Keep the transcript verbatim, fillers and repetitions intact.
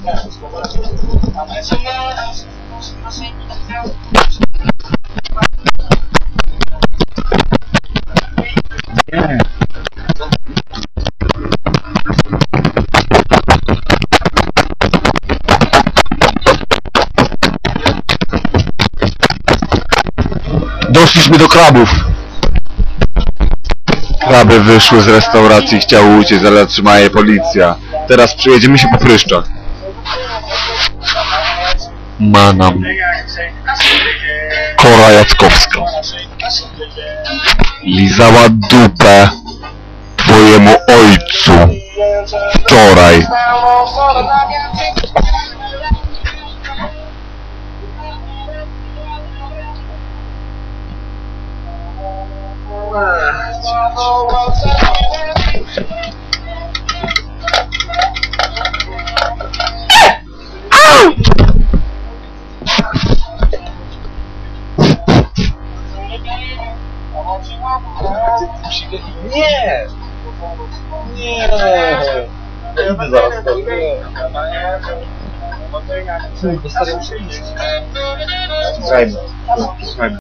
Doszliśmy do krabów. Kraby wyszły z restauracji i chciały uciec, ale zatrzymała je policja. Teraz przyjedziemy się po pryszczach. Manam. Kora Jackowska. Lizała dupę twojemu ojcu wczoraj. Nie! Nie! Idę zaraz to. Nie. Słuchajmy. Słuchajmy.